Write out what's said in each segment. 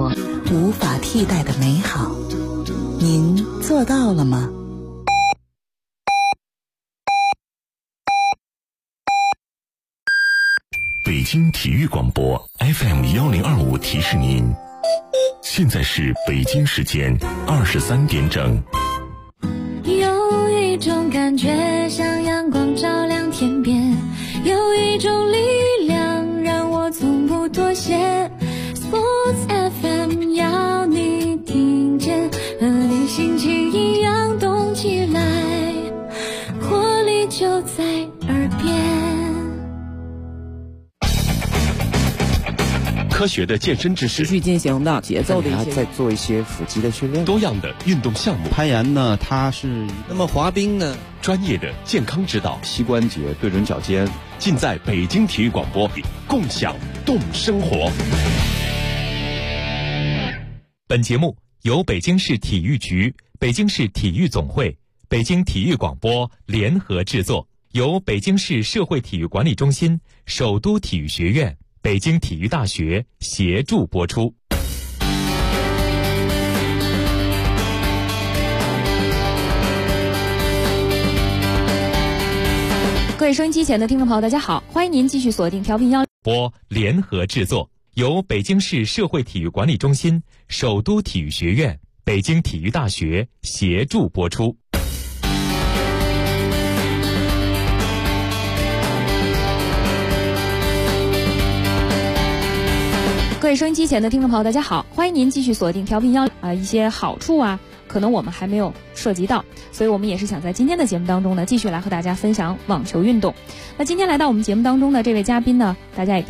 活，无法替代的美好。您做到了吗？ 北京体育广播 FM1025提示您，现在是北京时间23点整。 有一种感觉像阳光照亮天边，有一种力量让我从不妥协。 Sports FM 要你听见，和你心情一样动起来，活力就在耳边。 科学的健身知识， 持续进行的节奏的一些， 再做一些腹肌的训练， 多样的运动项目。 攀岩呢，它是那么滑冰呢， 专业的健康指导， 膝关节对准脚尖， 尽在北京体育广播，共享动生活。 本节目由北京市体育局、北京市体育总会、北京体育广播联合制作，由北京市社会体育管理中心、首都体育学院、北京体育大学协助播出。 各位收音机前的听众朋友，大家好，欢迎您继续锁定调频1 播联合制作，由北京市社会体育管理中心、首都体育学院、北京体育大学协助播出。 各位收音机前的听众朋友，大家好，欢迎您继续锁定调频一些好处可能我们还没有涉及到，所以我们也是想在今天的节目当中呢，继续来和大家分享网球运动。那今天来到我们节目当中的这位嘉宾呢，大家也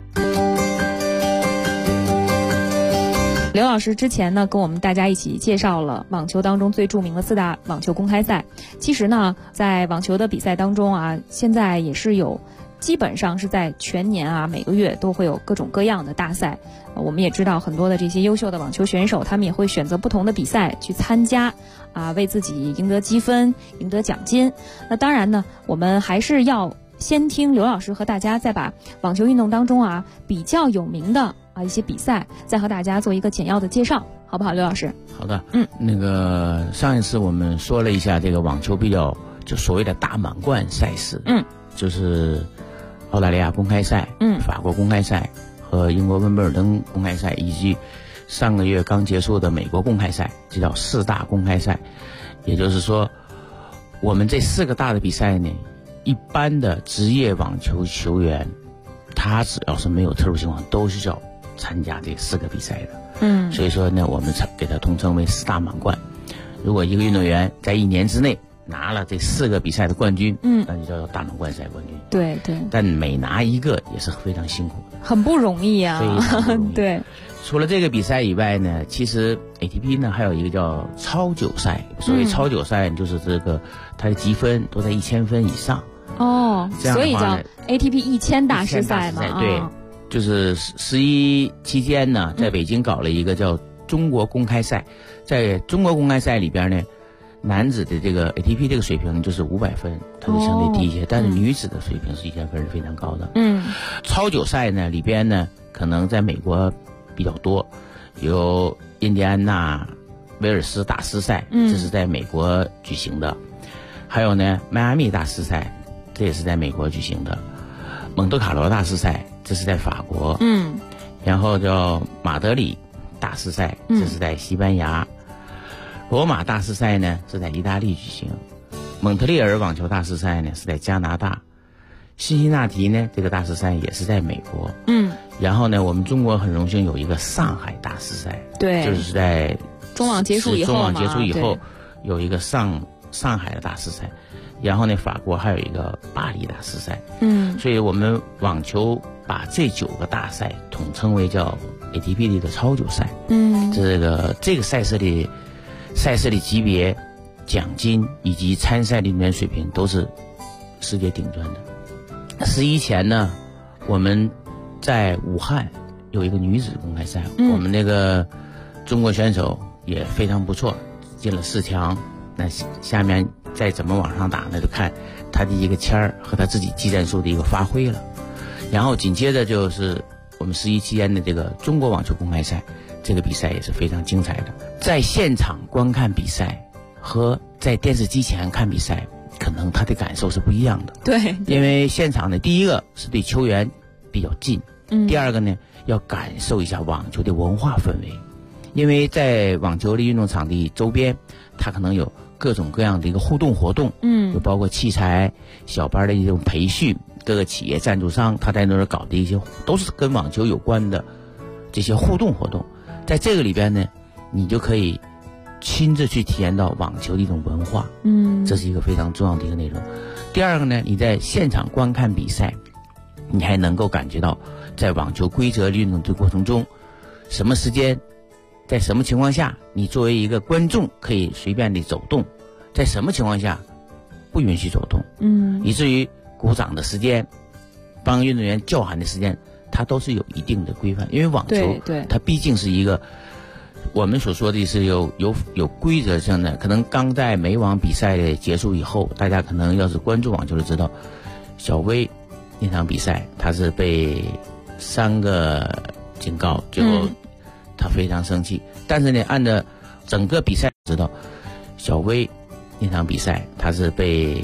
刘老师之前呢跟我们大家一起介绍了网球当中最著名的4大网球公开赛。其实呢，在网球的比赛当中现在也是有基本上是在全年每个月都会有各种各样的大赛。我们也知道很多的这些优秀的网球选手，他们也会选择不同的比赛去参加为自己赢得积分、赢得奖金。那当然呢，我们还是要先听刘老师和大家再把网球运动当中比较有名的一些比赛，再和大家做一个简要的介绍，好不好，刘老师？ 好的。那个上一次我们说了一下这个网球比较就所谓的大满贯赛事，就是澳大利亚公开赛、法国公开赛和英国温布尔登公开赛，以及上个月刚结束的美国公开赛，这叫4大公开赛。也就是说，我们这4个大的比赛呢，一般的职业网球球员，他只要是没有特殊情况，都是要参加这4个比赛的。所以说呢，我们给它统称为4大满贯。如果一个运动员在1年之内拿了这4个比赛的冠军，那就叫做大满贯赛冠军。对对。但每拿一个也是非常辛苦的， 很不容易啊。 非常不容易。 对。 除了这个比赛以外呢，其实 ATP 呢还有一个叫超9赛。所谓超9赛，就是这个它的积分都在1000分以上。 所以叫 ATP 1000大师赛嘛。 对。就是11期间呢，在北京搞了一个叫中国公开赛。在中国公开赛里边呢，男子的这个 ATP 这个水平就是500分，它就相对低一些，但是女子的水平是1000分，是非常高的。超9赛呢里边呢，可能在美国比较多，有印第安纳威尔斯大师赛，这是在美国举行的，还有呢迈阿密大师赛，这也是在美国举行的，蒙特卡罗大师赛，这是在法国，然后叫马德里大师赛，这是在西班牙，罗马大师赛呢是在意大利举行，蒙特利尔网球大师赛呢是在加拿大，辛辛那提呢这个大师赛也是在美国。然后呢，我们中国很荣幸有一个上海大师赛，对，就是在中网结束以后有一个上海的大师赛。然后呢，法国还有一个巴黎大师赛。所以我们网球把这9个大赛统称为叫 ATP 的一个超9赛。这个赛事的级别、奖金以及参赛的运动员水平都是世界顶端的。11前呢，我们在武汉有一个女子公开赛，我们那个中国选手也非常不错，进了4强。那下面再怎么往上打呢，就看他的一个签儿和他自己技战术的一个发挥了。然后紧接着就是我们11期间的这个中国网球公开赛， 这个比赛也是非常精彩的。在现场观看比赛和在电视机前看比赛，可能他的感受是不一样的。 对， 因为现场呢，第一个是对球员比较近，第二个呢要感受一下网球的文化氛围。因为在网球的运动场地周边，它可能有各种各样的一个互动活动，就包括器材、小班的一种培训，各个企业赞助商他在那儿搞的一些都是跟网球有关的这些互动活动。在这个里边呢，你就可以亲自去体验到网球的一种文化，这是一个非常重要的一个内容。第二个呢，你在现场观看比赛，你还能够感觉到在网球规则运动的过程中，什么时间在什么情况下你作为一个观众可以随便的走动，在什么情况下不允许走动，以至于鼓掌的时间、帮运动员叫喊的时间，它都是有一定的规范。因为网球它毕竟是一个我们所说的是有规则性的。可能刚在美网比赛的结束以后，大家可能要是关注网球就知道，小威那场比赛他是被3个警告，最后他非常生气。但是呢，按照整个比赛知道，小威那场比赛他是被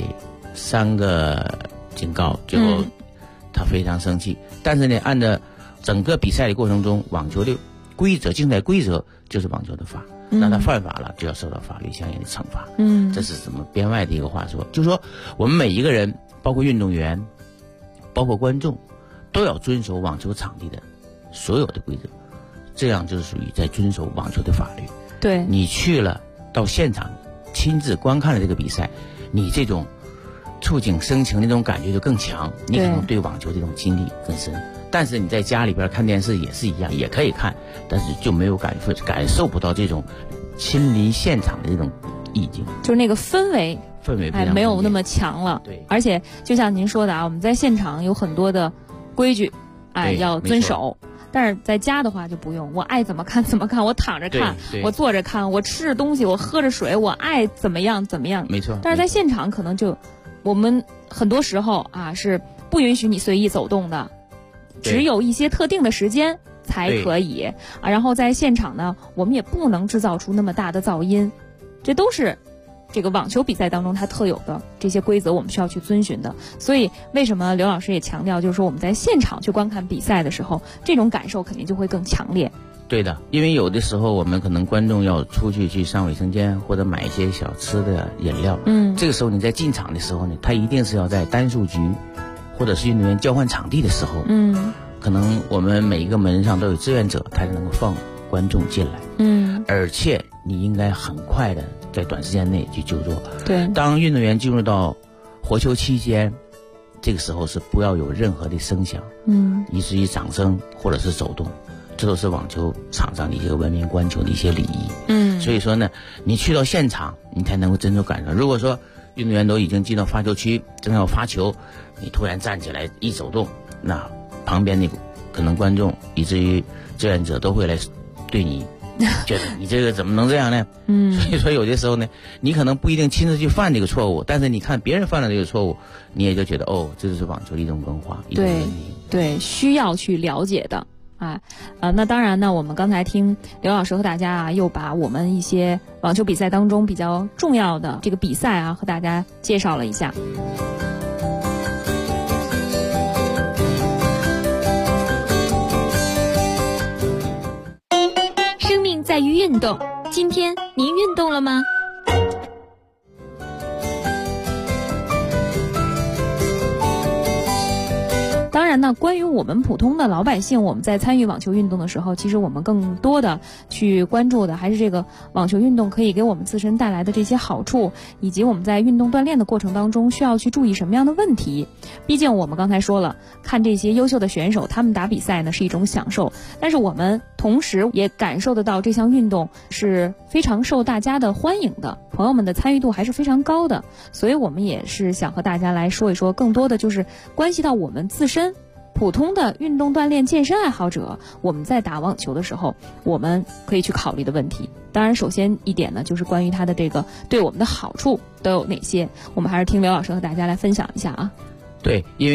3个警告，最后他非常生气。但是呢，按照整个比赛的过程中，网球的规则、竞赛规则就是网球的法，那他犯法了就要受到法律相应的惩罚。这是怎么编外的一个话说，就是说我们每一个人，包括运动员，包括观众，都要遵守网球场地的所有的规则，这样就是属于在遵守网球的法律。 对，你去了到现场亲自观看了这个比赛，你这种触景生情的这种感觉就更强，你可能对网球这种经历更深。但是你在家里边看电视也是一样，也可以看，但是就没有感受不到这种亲临现场的这种意境， 就是那个氛围没有那么强了。 对， 而且就像您说的啊，我们在现场有很多的规矩，要遵守。但是在家的话就不用，我爱怎么看怎么看，我躺着看，我坐着看，我吃着东西，我喝着水，我爱怎么样怎么样。 没错。 但是在现场可能就我们很多时候是不允许你随意走动的，只有一些特定的时间才可以然后在现场呢，我们也不能制造出那么大的噪音，这都是这个网球比赛当中它特有的这些规则，我们需要去遵循的。所以为什么刘老师也强调，就是说我们在现场去观看比赛的时候，这种感受肯定就会更强烈。 对的，因为有的时候我们可能观众要出去上卫生间，或者买一些小吃的饮料，这个时候你在进场的时候呢，他一定是要在单数局或者是运动员交换场地的时候，可能我们每一个门上都有志愿者，他才能够放观众进来，而且你应该很快的在短时间内去就坐。 对， 当运动员进入到活球期间，这个时候是不要有任何的声响，以至于掌声或者是走动，这都是网球场上的一些文明观球的一些礼仪。所以说呢，你去到现场，你才能够真正感受。如果说运动员都已经进到发球区，正要发球，你突然站起来一走动，那旁边的可能观众以至于志愿者都会来对你觉得你这个怎么能这样呢？所以说有的时候呢，你可能不一定亲自去犯这个错误，但是你看别人犯了这个错误，你也就觉得这就是网球的一种文化，一种文明。 对，需要去了解的。那当然呢，我们刚才听刘老师和大家又把我们一些网球比赛当中比较重要的这个比赛和大家介绍了一下。 生命在于运动，今天您运动了吗？ 当然呢，关于我们普通的老百姓，我们在参与网球运动的时候，其实我们更多的去关注的还是这个网球运动可以给我们自身带来的这些好处，以及我们在运动锻炼的过程当中需要去注意什么样的问题。毕竟我们刚才说了，看这些优秀的选手他们打比赛呢是一种享受，但是我们同时也感受得到这项运动是非常受大家的欢迎的，朋友们的参与度还是非常高的。所以我们也是想和大家来说一说，更多的就是关系到我们自身普通的运动锻炼健身爱好者，我们在打网球的时候我们可以去考虑的问题。当然首先一点呢，就是关于它的这个对我们的好处都有哪些，我们还是听刘老师和大家来分享一下啊。 对，因为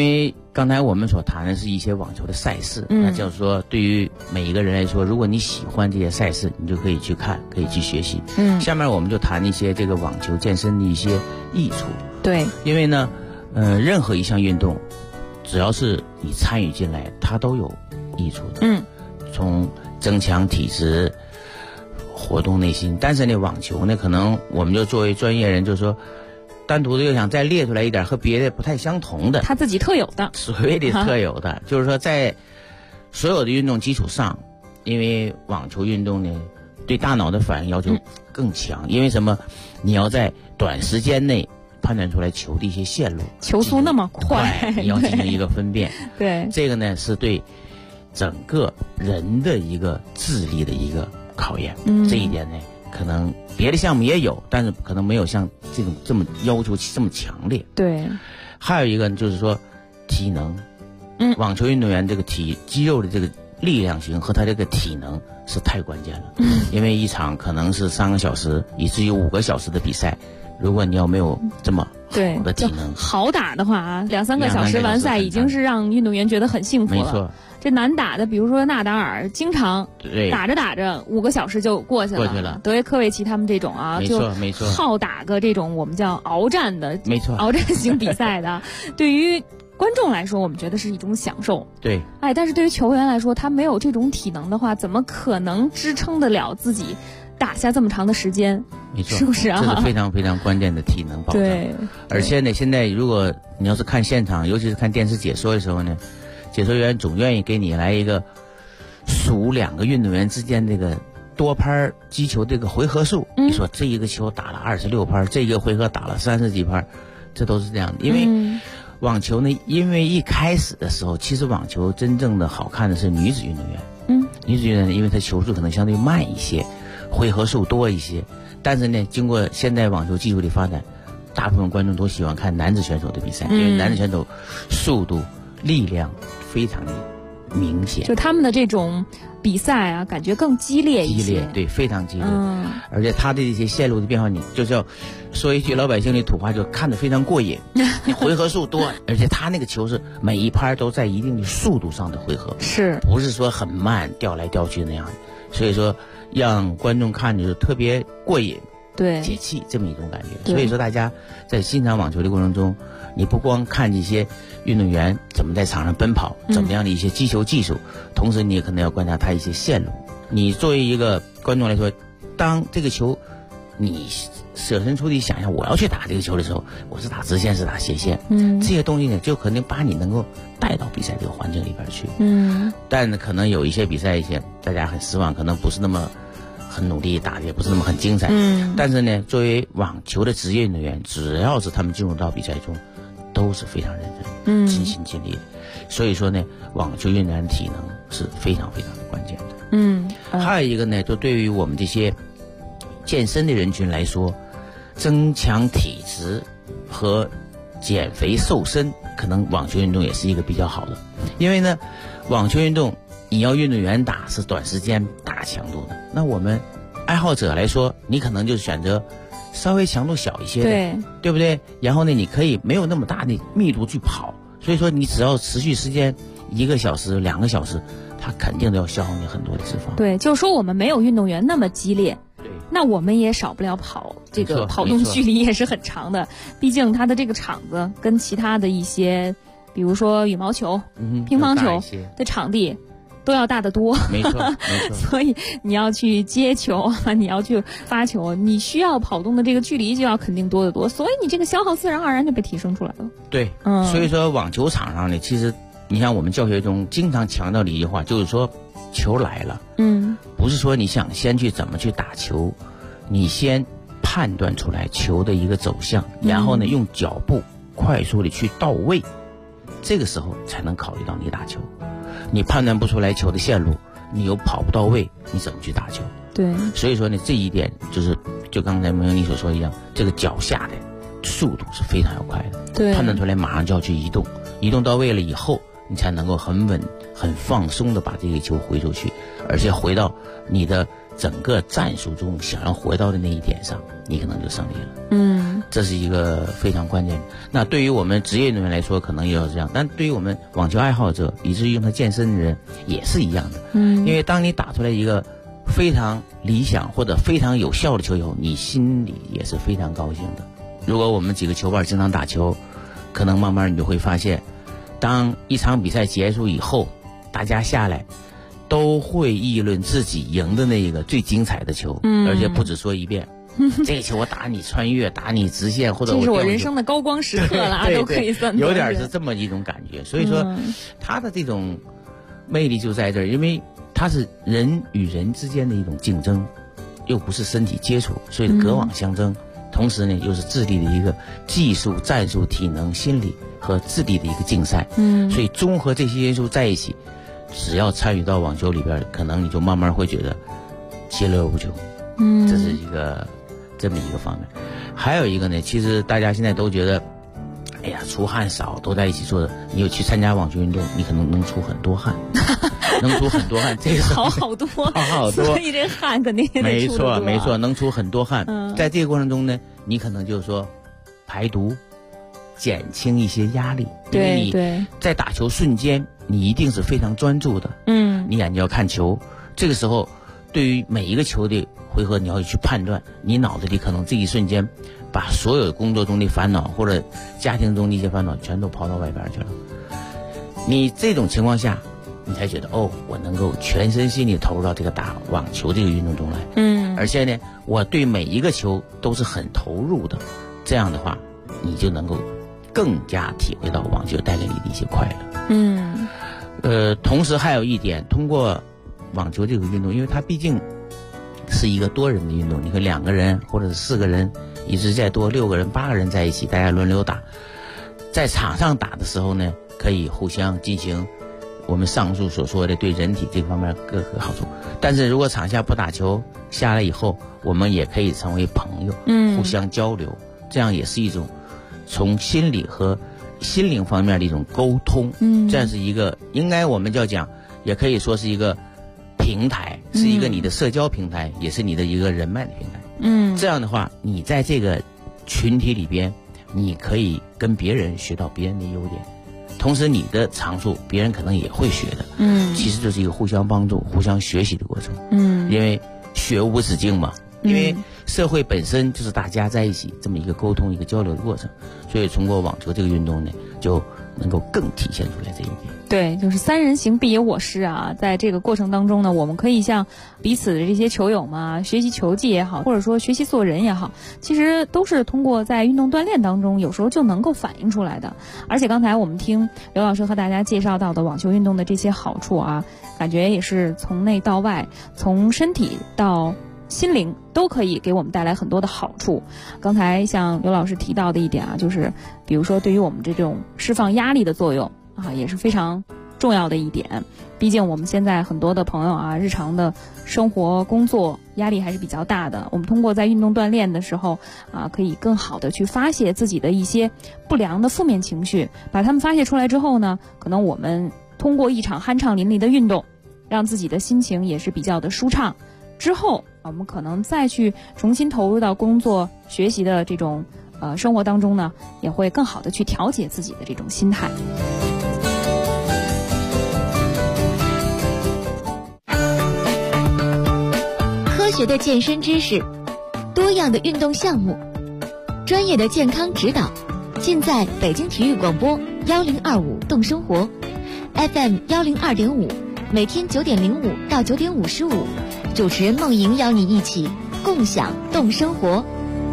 刚才我们所谈的是一些网球的赛事，那就是说对于每一个人来说，如果你喜欢这些赛事，你就可以去看，可以去学习。下面我们就谈一些这个网球健身的一些益处。 对， 因为呢，任何一项运动，只要是你参与进来，它都有益处的。从增强体质、活动内心，但是呢，网球呢，可能我们就作为专业人，就是说，单独的又想再列出来一点和别的不太相同的， 他自己特有的， 所谓的特有的，就是说在所有的运动基础上，因为网球运动呢，对大脑的反应要求更强，因为什么？你要在短时间内判断出来球的一些线路， 球速那么快， 你要进行一个分辨。 对， 这个呢是对整个人的一个智力的一个考验。这一点呢，可能别的项目也有，但是可能没有像这么要求这么强烈。 对， 还有一个就是说体能。网球运动员这个肌肉的这个力量型和他这个体能是太关键了。因为一场可能是3个小时以至于5个小时的比赛，如果你要没有这么好的体能， 好打的话啊，2-3个小时完赛已经是让运动员觉得很幸福了。 没错， 这难打的，比如说纳达尔，经常打着打着5个小时就过去了。德约科维奇他们这种啊， 没错， 好打个这种我们叫鏖战的， 没错， 鏖战型比赛的，对于观众来说，我们觉得是一种享受。 对， 但是对于球员来说，他没有这种体能的话，怎么可能支撑得了自己打下这么长的时间？ 没错， 是不是啊？ 这是非常非常关键的体能保障。 对， 而且呢，现在如果你要是看现场，尤其是看电视解说的时候呢，解说员总愿意给你来一个数2个运动员之间这个多拍击球这个回合数。你说这一个球打了26拍，这个回合打了30几拍，这都是这样的。因为网球呢，因为一开始的时候，其实网球真正的好看的是女子运动员。女子运动员因为她球速可能相对慢一些，回合数多一些。但是呢，经过现代网球技术的发展，大部分观众都喜欢看男子选手的比赛，因为男子选手速度、力量非常的明显， 就他们的这种比赛啊，感觉更激烈一些。 对，非常激烈。而且他的这些线路的变化，你就是要说一句老百姓的土话，就看得非常过瘾。你回合数多，而且他那个球是每一拍都在一定的速度上的回合，不是说很慢掉来掉去那样的。所以说让观众看就是特别过瘾， 对， 解气这么一种感觉。所以说大家在欣赏网球的过程中，你不光看这些运动员怎么在场上奔跑，怎么样的一些击球技术，同时你也可能要观察他一些线路。你作为一个观众来说，当这个球你设身处地想一下，我要去打这个球的时候，我是打直线是打斜线，这些东西呢就可能把你能够带到比赛这个环境里边去。但可能有一些比赛大家很失望，可能不是那么很努力打的，也不是那么很精彩。但是呢，作为网球的职业运动员，只要是他们进入到比赛中，都是非常认真、尽心尽力的。所以说呢，网球运动员的体能是非常非常的关键的。还有一个呢，就对于我们这些健身的人群来说，增强体质和减肥瘦身，可能网球运动也是一个比较好的。因为呢，网球运动你要运动员打是短时间大强度的，那我们爱好者来说，你可能就选择稍微强度小一些的，对不对？然后呢，你可以没有那么大的密度去跑，所以说你只要持续时间1个小时、2个小时，它肯定都要消耗你很多的脂肪。 对，就是说我们没有运动员那么激烈，那我们也少不了这个跑动距离也是很长的。毕竟它的这个场子跟其他的一些，比如说羽毛球、乒乓球的场地都要大得多。 没错， 所以你要去接球，你要去发球，你需要跑动的这个距离就要肯定多得多，所以你这个消耗自然而然就被提升出来了。 对，所以说网球场上呢，其实你像我们教学中经常强调的一句话，就是说球来了，不是说你想先去怎么去打球，你先判断出来球的一个走向，然后呢用脚步快速的去到位，这个时候才能考虑到你打球。你判断不出来球的线路，你又跑不到位，你怎么去打球？ 对， 所以说呢，这一点就刚才梅英你所说一样，这个脚下的速度是非常要快的。 对， 判断出来马上就要去移动，移动到位了以后，你才能够很稳、很放松的把这个球挥出去，而且回到你的整个战术中想要回到的那一点上，你可能就胜利了。这是一个非常关键的。那对于我们职业运动员来说可能也要这样，但对于我们网球爱好者以至于用它健身的人也是一样的。因为当你打出来一个非常理想或者非常有效的球以后，你心里也是非常高兴的。如果我们几个球伴经常打球，可能慢慢你就会发现，当一场比赛结束以后，大家下来都会议论自己赢的那个最精彩的球，而且不止说一遍。这个球我打你穿越，打你直线，或者这是我人生的高光时刻了，都可以算有点是这么一种感觉。所以说，他的这种魅力就在这儿，因为它是人与人之间的一种竞争，又不是身体接触，所以隔网相争。同时呢，又是智力的一个技术、战术、体能、心理和智力的一个竞赛。所以综合这些因素在一起，只要参与到网球里边，可能你就慢慢会觉得其乐无穷。这是一个这么一个方面。还有一个呢，其实大家现在都觉得，哎呀，出汗少，都在一起做的。你有去参加网球运动，你可能能出很多汗，能出很多汗，这个好多，所以这汗肯定也得出得多。 没错，能出很多汗。在这个过程中呢，你可能就是说排毒，减轻一些压力。因为你在打球瞬间，你一定是非常专注的。你眼睛要看球，这个时候对于每一个球的回合，你要去判断，你脑子里可能这一瞬间把所有工作中的烦恼或者家庭中的一些烦恼全都抛到外边去了。你这种情况下，你才觉得我能够全身心地投入到这个打网球这个运动中来。而且呢，我对每一个球都是很投入的。这样的话，你就能够更加体会到网球带给你的一些快乐。同时还有一点，通过网球这个运动，因为它毕竟是一个多人的运动，你和2个人或者是4个人，一直再多6个人、8个人在一起，大家轮流打。在场上打的时候呢，可以互相进行我们上述所说的对人体这方面各个好处。但是如果场下不打球，下来以后，我们也可以成为朋友，互相交流，这样也是一种从心理和心灵方面的一种沟通。这样是一个应该我们叫讲，也可以说是一个平台，是一个你的社交平台，也是你的一个人脉的平台。这样的话，你在这个群体里边，你可以跟别人学到别人的优点，同时你的长处别人可能也会学的。其实就是一个互相帮助、互相学习的过程。因为学无止境嘛。因为社会本身就是大家在一起这么一个沟通、一个交流的过程，所以通过网球这个运动呢，就能够更体现出来这一点。 对，就是3人行必有我师啊。在这个过程当中呢，我们可以向彼此的这些球友们学习球技也好，或者说学习做人也好，其实都是通过在运动锻炼当中，有时候就能够反映出来的。而且刚才我们听刘老师和大家介绍到的网球运动的这些好处啊，感觉也是从内到外，从身体到心灵都可以给我们带来很多的好处。刚才像刘老师提到的一点啊，就是比如说对于我们这种释放压力的作用啊，也是非常重要的一点。毕竟我们现在很多的朋友啊，日常的生活工作压力还是比较大的，我们通过在运动锻炼的时候啊，可以更好的去发泄自己的一些不良的负面情绪，把它们发泄出来之后呢，可能我们通过一场酣畅淋漓的运动，让自己的心情也是比较的舒畅，之后我们可能再去重新投入到工作学习的这种生活当中呢，也会更好的去调节自己的这种心态。 科学的健身知识，多样的运动项目，专业的健康指导，尽在北京体育广播1025动生活 FM 102.5，每天9点05到9点55，主持人梦莹邀你一起共享动生活。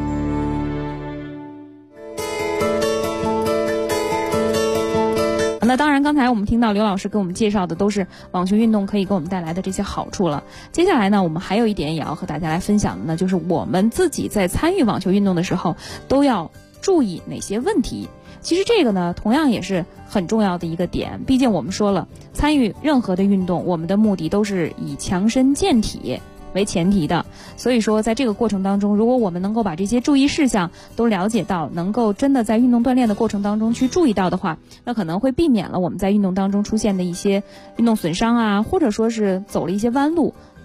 那当然刚才我们听到刘老师给我们介绍的都是网球运动可以给我们带来的这些好处了。接下来呢，我们还有一点也要和大家来分享的呢，就是我们自己在参与网球运动的时候都要注意哪些问题。其实这个呢，同样也是很重要的一个点。毕竟我们说了，参与任何的运动，我们的目的都是以强身健体为前提的。所以说在这个过程当中，如果我们能够把这些注意事项都了解到，能够真的在运动锻炼的过程当中去注意到的话，那可能会避免了我们在运动当中出现的一些运动损伤啊，或者说是走了一些弯路，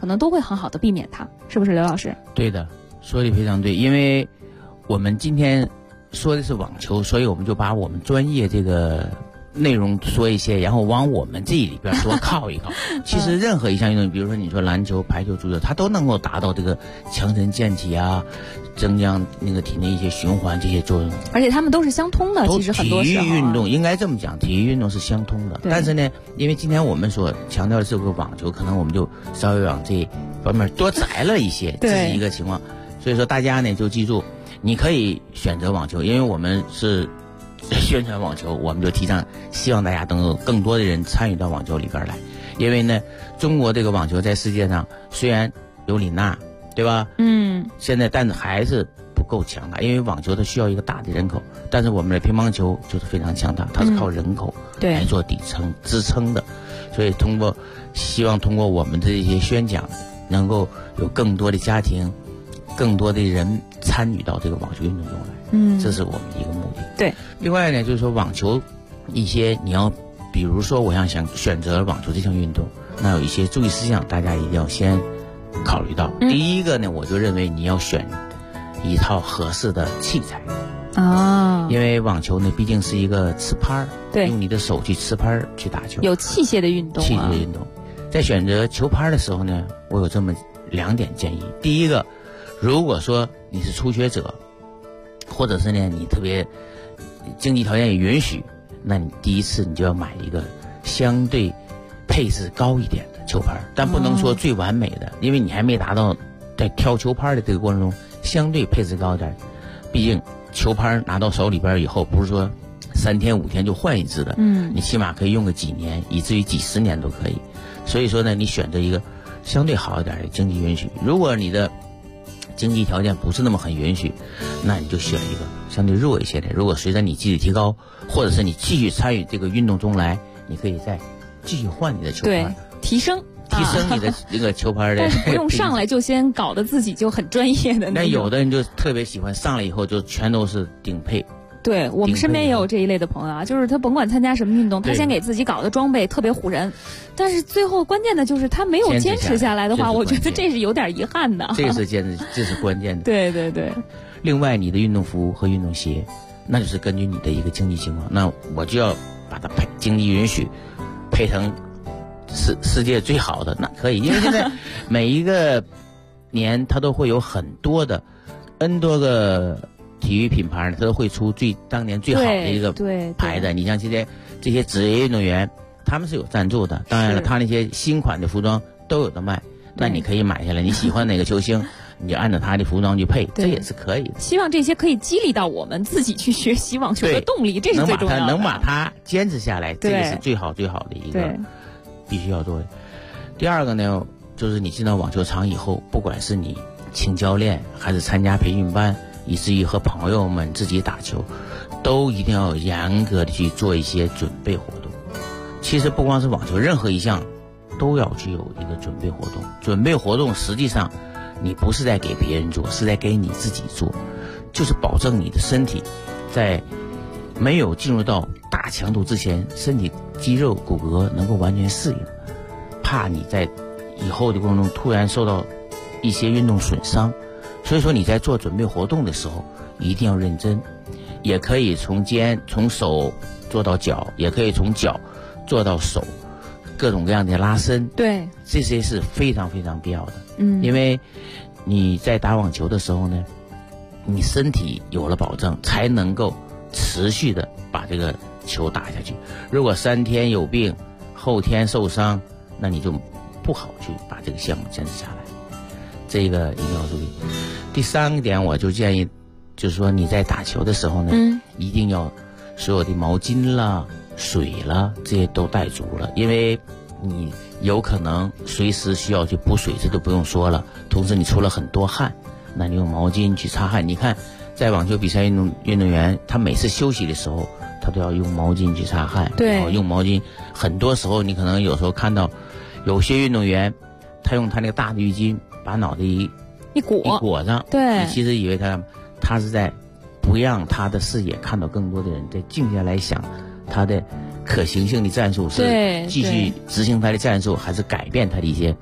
可能都会很好的避免它，是不是刘老师？ 对的，说的非常对。因为我们今天说的是网球，所以我们就把我们专业这个内容说一些，然后往我们这里边多靠一靠。其实任何一项运动，比如说你说篮球、排球、足球，它都能够达到这个强身健体啊，增强那个体内一些循环这些作用。 而且它们都是相通的，其实很多时候体育运动应该这么讲，体育运动是相通的。但是呢，因为今天我们所强调的是个网球，可能我们就稍微往这方面多摘了一些，这是一个情况。所以说大家呢就记住，你可以选择网球，因为我们是宣传网球，我们就提倡希望大家能够更多的人参与到网球里边来。因为呢，中国这个网球在世界上虽然有李娜，对吧？现在但是还是不够强大，因为网球它需要一个大的人口，但是我们的乒乓球就是非常强大，它是靠人口来做底层支撑的。所以希望通过我们的这些宣讲，能够有更多的家庭、更多的人参与到这个网球运动中来。这是我们的一个目的。 对。 另外呢，就是说网球一些你要，比如说我想选择网球这项运动，那有一些注意事项，大家一定要先考虑到。第一个呢，我就认为你要选一套合适的器材啊，因为网球呢毕竟是一个持拍，对，用你的手去持拍去打球， 有器械的运动。 器械的运动，在选择球拍的时候呢，我有这么2点建议。第一个，如果说你是初学者，或者是呢你特别经济条件也允许，那你第一次你就要买一个相对配置高一点的球拍，但不能说最完美的，因为你还没达到在挑球拍的这个过程中相对配置高一点。毕竟球拍拿到手里边以后，不是说3天5天就换一支的，你起码可以用个几年，以至于几10年都可以。所以说呢，你选择一个相对好一点的，经济允许。如果你的经济条件不是那么很允许，那你就选一个相对弱一些的。如果随着你技术提高，或者是你继续参与这个运动中来，你可以再继续换你的球拍， 提升你的这个球拍的。 但是不用上来就先搞得自己就很专业的那有的人就特别喜欢上来以后就全都是顶配。 对，我们身边也有这一类的朋友啊，就是他甭管参加什么运动，他先给自己搞的装备特别唬人，但是最后关键的就是他没有坚持下来的话，我觉得这是有点遗憾的。 这是关键的。 对对对。 另外，你的运动服和运动鞋，那就是根据你的一个经济情况，那我就要把它经济允许配成世界最好的，那可以。因为现在每一个年它都会有很多的 N 多个体育品牌，它都会出当年最好的一个牌的。你像这些职业运动员，他们是有赞助的，当然了，他那些新款的服装都有的卖，那你可以买下来，你喜欢哪个球星你就按照他的服装去配，这也是可以的。 希望这些可以激励到我们自己去学习网球的动力，这是最重要的。 能把它坚持下来，这个是最好的一个必须要做的。第二个呢，就是你进到网球场以后，不管是你请教练还是参加培训班，以至于和朋友们自己打球，都一定要严格的去做一些准备活动。其实不光是网球，任何一项都要去有一个准备活动。准备活动实际上你不是在给别人做，是在给你自己做，就是保证你的身体在没有进入到大强度之前，身体肌肉骨骼能够完全适应，怕你在以后的过程中突然受到一些运动损伤。所以说你在做准备活动的时候一定要认真，也可以从手做到脚，也可以从脚做到手，各种各样的拉伸， 对， 这些是非常非常必要的。因为你在打网球的时候呢，你身体有了保证，才能够持续的把这个球打下去。如果3天有病，后天受伤，那你就不好去把这个项目坚持下来，这个一定要注意。第3个点，我就建议，就是说你在打球的时候呢，一定要所有的毛巾啦、水啦，这些都带足了，因为你有可能随时需要去补水，这都不用说了。同时你出了很多汗，那你用毛巾去擦汗。你看在网球比赛运动员，他每次休息的时候他都要用毛巾去擦汗， 对， 然后用毛巾。很多时候你可能有时候看到有些运动员，他用他那个大的浴巾把脑袋一裹上， 对， 你其实以为他是在不让他的视野看到更多的人，在静下来想他的可行性的战术是继续执行他的战术，还是改变他的一些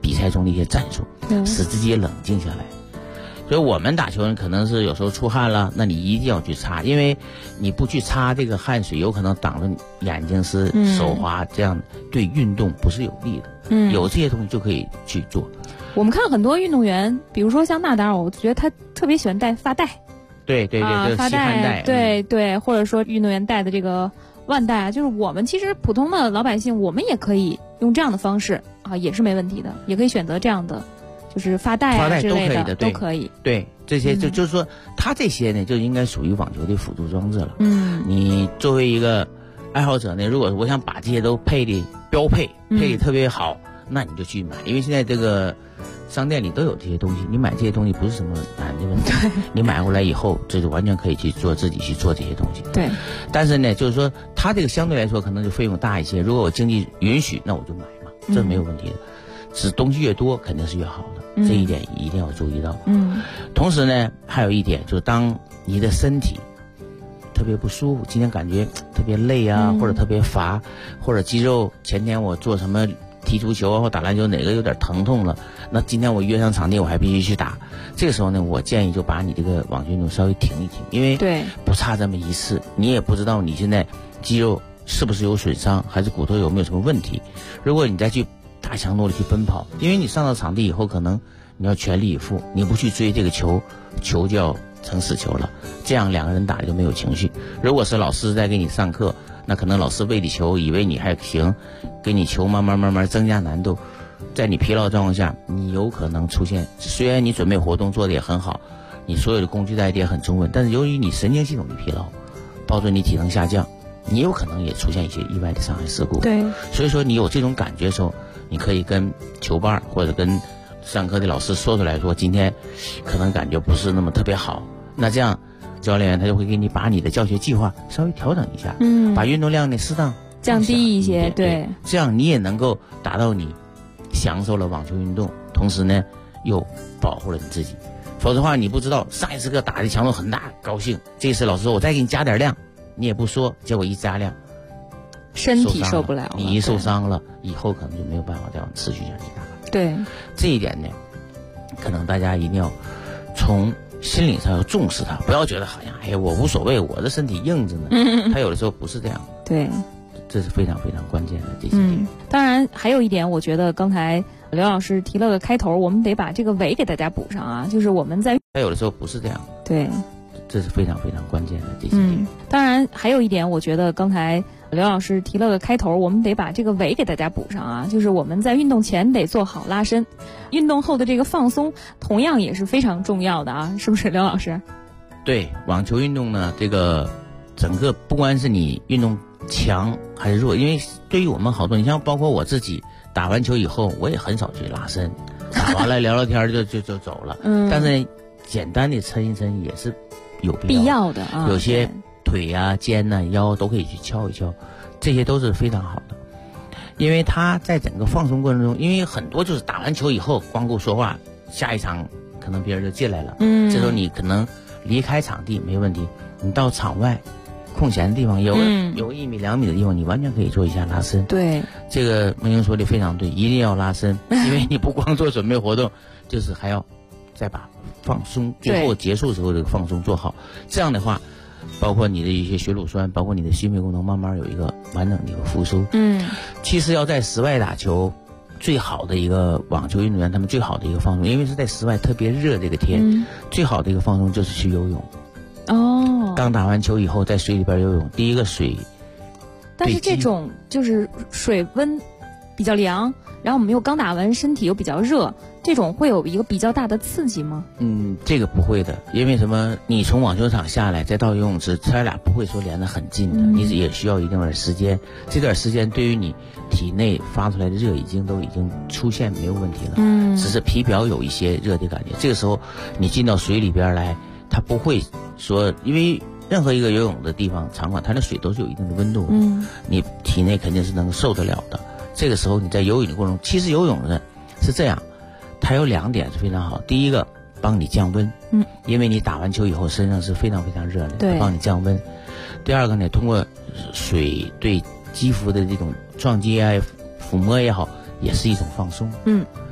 比赛中的一些战术，使自己冷静下来。所以我们打球人可能是有时候出汗了，那你一定要去擦，因为你不去擦这个汗水，有可能挡着眼睛湿、手滑，这样对运动不是有利的。有这些东西就可以去做。 我们看很多运动员，比如说像纳达尔，我觉得他特别喜欢戴发带。 对， 发带，对，或者说运动员戴的这个腕带啊，就是我们其实普通的老百姓，我们也可以用这样的方式啊，也是没问题的，也可以选择这样的。就是发带啊之类的都可以， 对这些就是说，它这些呢就应该属于网球的辅助装置了。你作为一个爱好者呢，如果我想把这些都配的标配，配的特别好，那你就去买，因为现在这个商店里都有这些东西，你买这些东西不是什么难的问题。你买回来以后，这就完全可以去做自己去做这些东西。 对， 但是呢，就是说它这个相对来说可能就费用大一些，如果我经济允许，那我就买嘛，这没有问题的。是东西越多肯定是越好的，这一点一定要注意到。同时呢，还有一点就是，当你的身体特别不舒服，今天感觉特别累啊，或者特别乏，或者肌肉前天我做什么踢足球啊或打篮球哪个有点疼痛了，那今天我约上场地我还必须去打。这个时候呢，我建议就把你这个网球运动稍微停一停，因为不差这么一次，你也不知道你现在肌肉是不是有损伤，还是骨头有没有什么问题。如果你再去大强度的去奔跑，因为你上到场地以后，可能你要全力以赴，你不去追这个球，球就要成死球了，这样两个人打的就没有情绪。如果是老师在给你上课，那可能老师喂你球，以为你还行，给你球慢慢增加难度，在你疲劳的状况下，你有可能出现，虽然你准备活动做的也很好，你所有的工具带也很充分，但是由于你神经系统的疲劳，导致你体能下降，你有可能也出现一些意外的伤害事故。 对， 所以说你有这种感觉的时候，你可以跟球伴或者跟上课的老师说出来，说今天可能感觉不是那么特别好，那这样教练员他就会给你把你的教学计划稍微调整一下，把运动量呢适当降低一些， 对，这样你也能够达到你享受了网球运动，同时呢又保护了你自己。否则的话，你不知道上一次课打的强度很大，高兴，这次老师说我再给你加点量，你也不说，结果一加量， 身体受不了了， 你一受伤了，以后可能就没有办法再往持续下去打了。 对， 这一点呢，可能大家一定要从心理上要重视它，不要觉得好像哎呀我无所谓，我的身体硬着呢。他有的时候不是这样的。 对， 这是非常非常关键的这些点。 当然还有一点，我觉得刚才刘老师提了个开头，我们得把这个尾给大家补上啊，就是我们在他有的时候不是这样的。 对， 这是非常非常关键的这些点。 当然还有一点，我觉得刚才刘老师提了个开头，我们得把这个尾给大家补上啊，就是我们在运动前得做好拉伸，运动后的这个放松同样也是非常重要的啊，是不是刘老师？ 对，网球运动呢，这个整个不管是你运动强还是弱，因为对于我们好多，你像包括我自己打完球以后，我也很少去拉伸，打完了聊聊天就走了。但是简单的抻一抻也是有必要的啊， 有些腿啊、肩啊、腰都可以去敲一敲，这些都是非常好的。因为他在整个放松过程中，因为很多就是打完球以后光顾说话，下一场可能别人就进来了，这时候你可能离开场地没问题，你到场外空闲的地方有1米2米的地方，你完全可以做一下拉伸。 对， 这个梦莹说的非常对，一定要拉伸，因为你不光做准备活动，就是还要再把放松最后结束时候这个放松做好。这样的话，包括你的一些血乳酸，包括你的心肺功能，慢慢有一个完整的一个复苏。其实要在室外打球，最好的一个网球运动员，他们最好的一个放松，因为是在室外特别热这个天，最好的一个放松就是去游泳。刚打完球以后在水里边游泳，第一个水， 但是这种就是水温比较凉，然后我们又刚打完，身体又比较热，这种会有一个比较大的刺激吗？ 这个不会的，因为什么？你从网球场下来再到游泳池，他俩不会说连得很近的，你也需要一定的时间。这段时间对于你体内发出来的热已经出现没有问题了，只是皮表有一些热的感觉。这个时候你进到水里边来，它不会说，因为任何一个游泳的地方场馆，它的水都是有一定的温度的，你体内肯定是能受得了的。这个时候你在游泳的过程中，其实游泳呢是这样，它有2点是非常好。第一个，帮你降温，因为你打完球以后身上是非常非常热的，帮你降温。第二个呢，通过水对肌肤的这种撞击啊、抚摸也好，也是一种放松。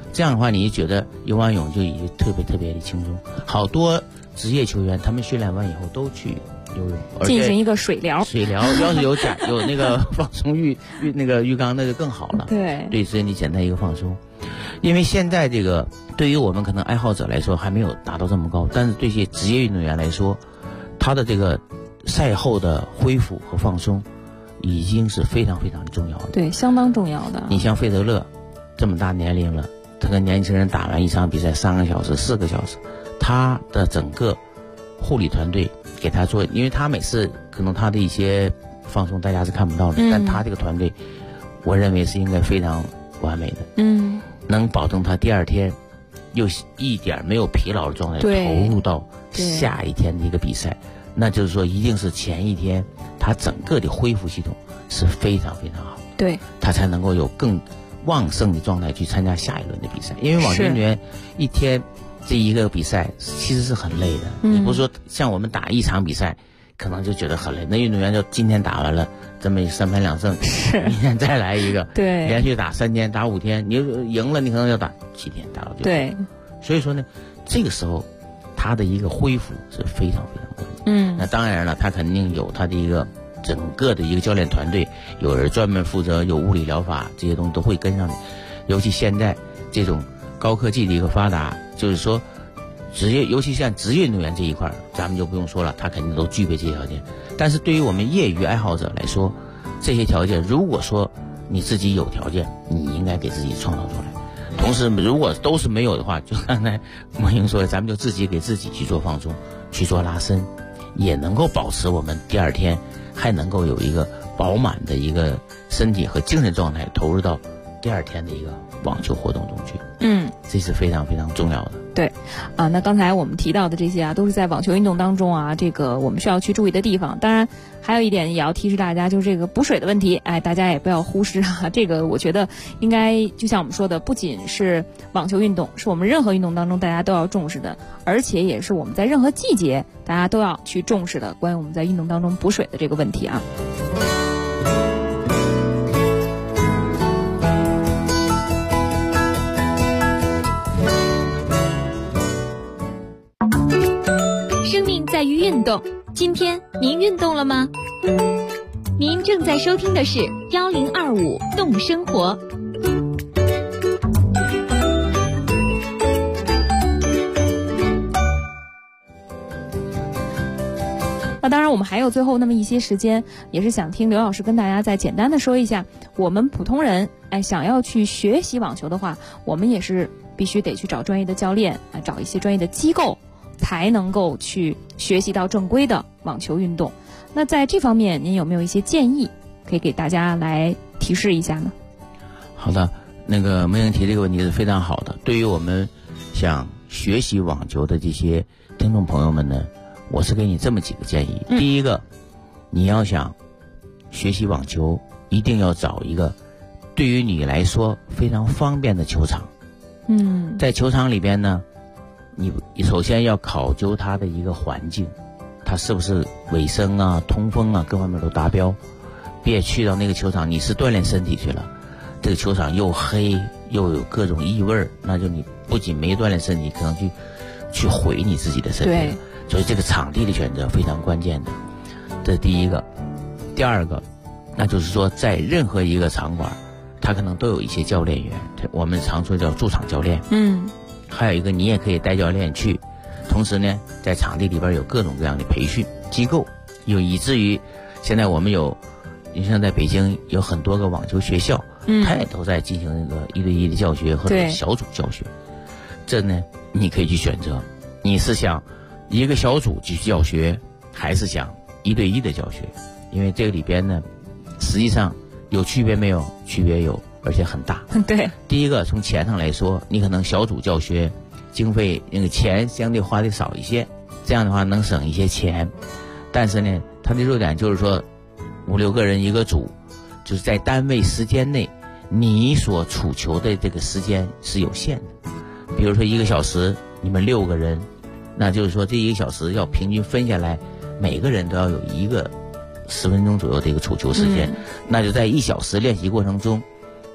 这样的话，你觉得游完泳就已经特别的轻松。好多职业球员他们训练完以后都去游泳， 进行一个水疗。 水疗要是有那个放松浴缸，那就更好了。对身体简单一个放松。因为现在这个对于我们可能爱好者来说还没有达到这么高，但是对一些职业运动员来说，他的这个赛后的恢复和放松已经是非常非常重要的。 对，相当重要的。 你像费德勒这么大年龄了，他跟年轻人打完一场比赛3个小时、4个小时，他的整个护理团队给他做，因为他每次可能他的一些放松大家是看不到的，但他这个团队我认为是应该非常完美的，能保证他第二天又一点没有疲劳的状态投入到下一天的一个比赛，那就是说一定是前一天他整个的恢复系统是非常非常好， 对，他才能够有更旺盛的状态去参加下一轮的比赛。因为网球运动员一天这一个比赛其实是很累的，你不是说像我们打一场比赛可能就觉得很累，那运动员就今天打完了这么3盘2胜，明天再来一个， 对， 连续打3天打5天，你赢了你可能要打7天打到对， 所以说呢这个时候他的一个恢复是非常非常关键。那当然了，他肯定有他的一个整个的一个教练团队，有人专门负责有物理疗法，这些东西都会跟上的。尤其现在这种高科技的一个发达，就是说职业，尤其像职业运动员这一块咱们就不用说了，他肯定都具备这些条件。但是对于我们业余爱好者来说，这些条件如果说你自己有条件，你应该给自己创造出来。同时如果都是没有的话，就刚才莫英说的，咱们就自己给自己去做放松，去做拉伸，也能够保持我们第二天还能够有一个饱满的一个身体和精神状态投入到第二天的一个网球活动中去。这是非常非常重要的。 对啊，那刚才我们提到的这些啊，都是在网球运动当中啊，这个我们需要去注意的地方。当然还有一点也要提示大家，就是这个补水的问题，大家也不要忽视啊。这个我觉得应该就像我们说的，不仅是网球运动，是我们任何运动当中大家都要重视的，而且也是我们在任何季节大家都要去重视的，关于我们在运动当中补水的这个问题啊。 在于运动，今天您运动了吗？您正在收听的是1025动生活。 那当然我们还有最后那么一些时间，也是想听刘老师跟大家再简单的说一下，我们普通人想要去学习网球的话，我们也是必须得去找专业的教练，找一些专业的机构，才能够去学习到正规的网球运动。那在这方面您有没有一些建议可以给大家来提示一下呢？ 好的，那个梅英提这个问题是非常好的。对于我们想学习网球的这些听众朋友们呢，我是给你这么几个建议。第一个，你要想学习网球，一定要找一个对于你来说非常方便的球场。在球场里边呢，你首先要考究它的一个环境，它是不是卫生啊、通风啊各方面都达标。别去到那个球场你是锻炼身体去了，这个球场又黑又有各种异味，那就你不仅没锻炼身体，可能去毁你自己的身体了。所以这个场地的选择非常关键的，这是第一个。第二个，那就是说在任何一个场馆，它可能都有一些教练员，我们常说叫驻场教练。还有一个，你也可以带教练去，同时呢在场地里边有各种各样的培训机构，以至于现在我们有，你像在北京有很多个网球学校，它也都在进行那个1对1的教学或者小组教学。这呢你可以去选择，你是想一个小组去教学，还是想1对1的教学？因为这个里边呢实际上有区别没有？区别有，而且很大。 对， 第一个从钱上来说，你可能小组教学经费那个钱相对花的少一些，这样的话能省一些钱。但是呢它的弱点就是说5、6个人一个组，就是在单位时间内你所处球的这个时间是有限的。比如说1个小时你们6个人，那就是说这1个小时要平均分下来，每个人都要有一个10分钟左右的一个处球时间。那就在1小时练习过程中，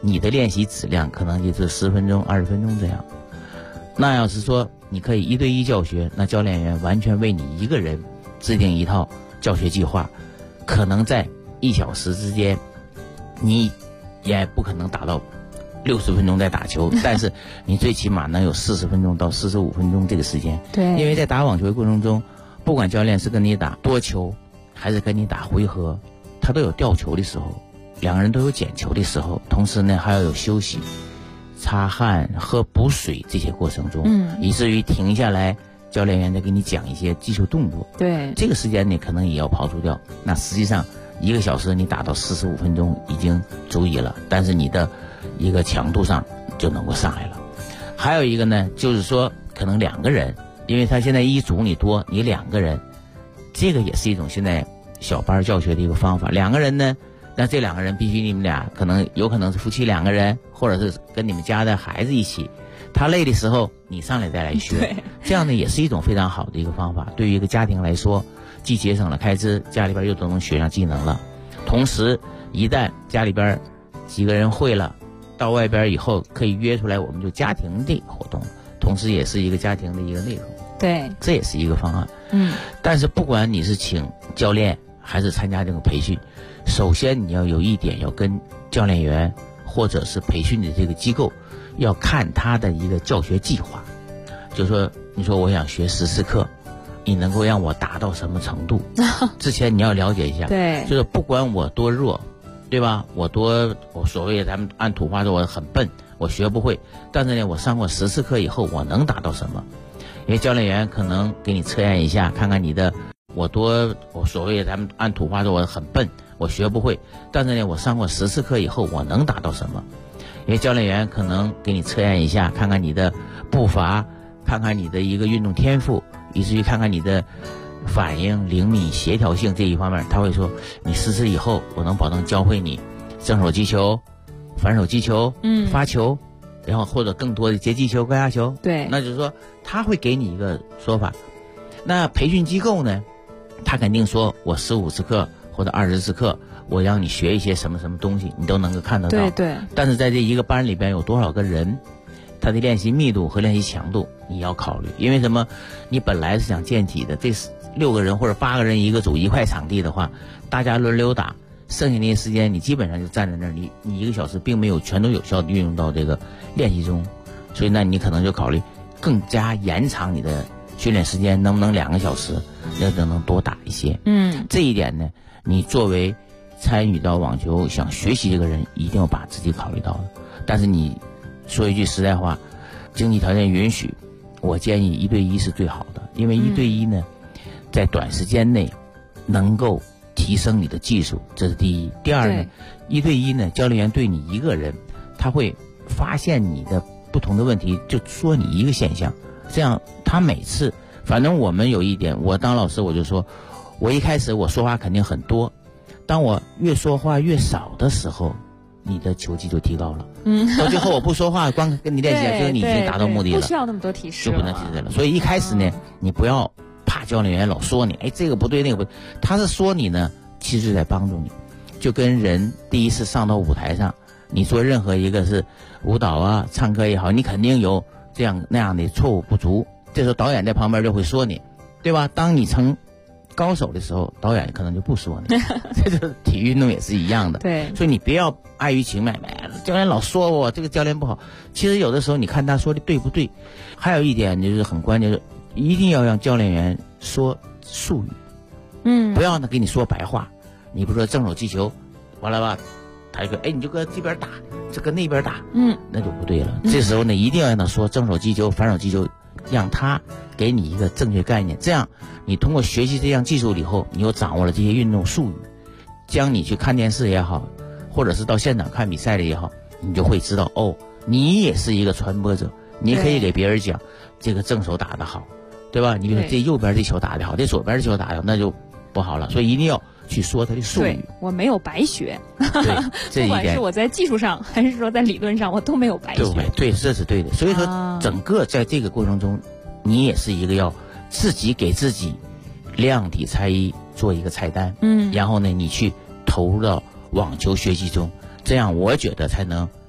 你的练习质量可能就是10分钟、20分钟这样。那要是说你可以1对1教学，那教练员完全为你一个人制定一套教学计划，可能在1小时之间，你也不可能达到60分钟在打球，但是你最起码能有40分钟到45分钟这个时间。 对， 因为在打网球的过程中，不管教练是跟你打多球，还是跟你打回合，他都有掉球的时候，两个人都有捡球的时候，同时呢还要有休息、擦汗、喝补水这些过程中，以至于停下来，教练员再给你讲一些技术动作。 对， 这个时间呢可能也要刨除掉。那实际上1个小时你打到45分钟已经足以了，但是你的一个强度上就能够上来了。还有一个呢，就是说可能2个人，因为他现在一组你多，你2个人，这个也是一种现在小班教学的一个方法。2个人呢，那这2个人必须你们俩有可能是夫妻2个人，或者是跟你们家的孩子一起。他累的时候，你上来再来学，这样呢也是一种非常好的一个方法。对于一个家庭来说，既节省了开支，家里边又都能学上技能了。同时，一旦家里边几个人会了，到外边以后可以约出来，我们就家庭的活动，同时也是一个家庭的一个内容。 对， 这也是一个方案。但是不管你是请教练还是参加这个培训，首先你要有一点要跟教练员或者是培训的这个机构要看他的一个教学计划。就是说你说我想学10次课，你能够让我达到什么程度？之前你要了解一下。 对， 就是不管我多弱，对吧？我所谓咱们按土话说我很笨，我学不会，但是呢我上过10次课以后我能达到什么？因为教练员可能给你测验一下，看看你的我所谓咱们按土话说我很笨，我学不会，但是呢我上过10次课以后我能达到什么？因为教练员可能给你测验一下，看看你的步伐，看看你的一个运动天赋，以至于看看你的反应、灵敏、协调性这一方面。他会说你10次以后我能保证教会你正手击球、反手击球、发球，然后或者更多的接击球、高压球。 对， 那就是说他会给你一个说法。那培训机构呢，他肯定说我15次课或者20次课，我让你学一些什么什么东西，你都能够看得到。 对对。 但是在这一个班里边有多少个人，他的练习密度和练习强度你要考虑。因为什么？你本来是想健体的，这6个人或者8个人一个组一块场地的话，大家轮流打，剩下那些时间你基本上就站在那儿，你1个小时并没有全都有效的运用到这个练习中，所以那你可能就考虑更加延长你的训练时间，能不能2个小时，要能多打一些。这一点呢，你作为参与到网球想学习这个人，一定要把自己考虑到的。但是你说一句实在话，经济条件允许，我建议1对1是最好的，因为1对1呢，在短时间内能够提升你的技术，这是第一。第二呢，1对1呢，教练员对你一个人，他会发现你的不同的问题，就说你一个现象，这样他每次，反正我们有一点，我当老师我就说，我一开始我说话肯定很多，当我越说话越少的时候，你的球技就提高了。到最后我不说话，光跟你练习，就是你已经达到目的了， 不需要那么多提示， 就不能提示了。所以一开始呢，你不要怕教练员老说你，哎，这个不对那个不对，他是说你呢，其实在帮助你。就跟人第一次上到舞台上，你做任何一个是舞蹈啊、唱歌也好，你肯定有这样那样的错误不足，这时候导演在旁边就会说你，对吧？当你成高手的时候，导演可能就不说你。这就是体育运动也是一样的。 对， 所以你不要碍于情面，教练老说我这个教练不好，其实有的时候你看他说的对不对。还有一点就是很关键，就是一定要让教练员说术语，不要让他给你说白话。你不说正手击球，完了吧，他就说哎，你就搁这边打，这搁那边打，那就不对了。这时候呢，一定要让他说正手击球、反手击球，让他给你一个正确概念。这样你通过学习这项技术以后，你又掌握了这些运动术语，将你去看电视也好，或者是到现场看比赛的也好，你就会知道哦，你也是一个传播者，你可以给别人讲这个正手打得好，对吧？你比如说这右边这球打得好，这左边这球打得好，那就不好了。所以一定要去说他的术语。 我没有白学。 对，这一点不管是我在技术上还是说在理论上，我都没有白学。 对，这是对的。所以说整个在这个过程中，你也是一个要自己给自己量体裁衣做一个菜单，然后呢你去投入到网球学习中，这样我觉得才能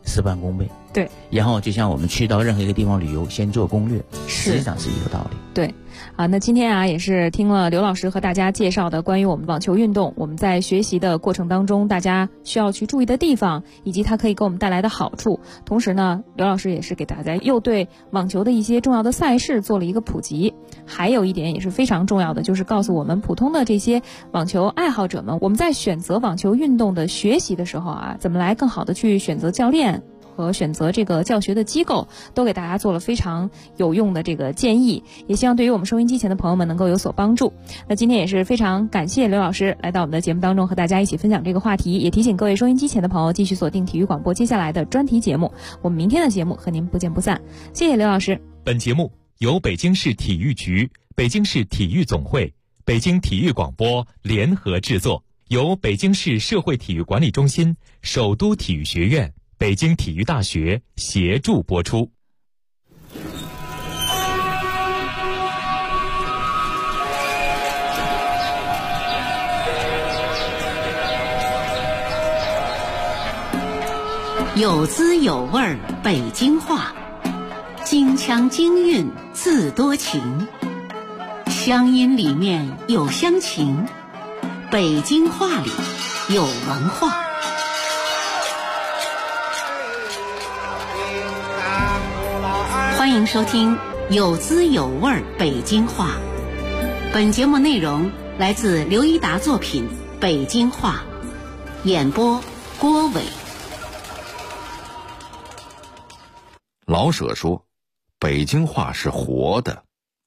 事半功倍。 对， 然后就像我们去到任何一个地方旅游，先做攻略，实际上是一个道理。 对，那今天也是听了刘老师和大家介绍的关于我们网球运动，我们在学习的过程当中，大家需要去注意的地方，以及它可以给我们带来的好处。同时呢，刘老师也是给大家又对网球的一些重要的赛事做了一个普及。还有一点也是非常重要的，就是告诉我们普通的这些网球爱好者们，我们在选择网球运动的学习的时候怎么来更好的去选择教练和选择这个教学的机构，都给大家做了非常有用的这个建议，也希望对于我们收音机前的朋友们能够有所帮助。那今天也是非常感谢刘老师来到我们的节目当中和大家一起分享这个话题，也提醒各位收音机前的朋友继续锁定体育广播接下来的专题节目，我们明天的节目和您不见不散。谢谢刘老师。 本节目由北京市体育局、北京市体育总会、北京体育广播联合制作，由北京市社会体育管理中心、首都体育学院、北京体育大学协助播出。 有滋有味儿北京话，京腔京韵自多情，乡音里面有乡情，北京话里有文化。欢迎收听有滋有味儿北京话。本节目内容来自刘一达作品《北京话》，演播郭伟。 老舍说，北京话是活的。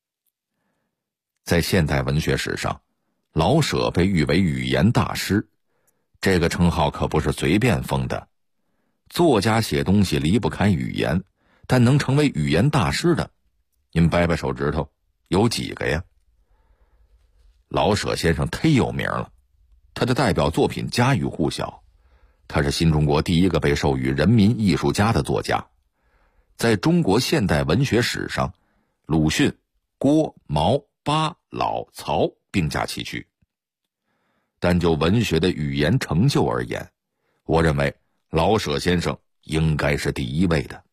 在现代文学史上，老舍被誉为语言大师，这个称号可不是随便封的。作家写东西离不开语言，但能成为语言大师的，您掰掰手指头，有几个呀？老舍先生忒有名了，他的代表作品家喻户晓，他是新中国第一个被授予人民艺术家的作家。在中国现代文学史上，鲁迅、郭、毛、巴、老、曹并驾齐驱。但就文学的语言成就而言，我认为老舍先生应该是第一位的。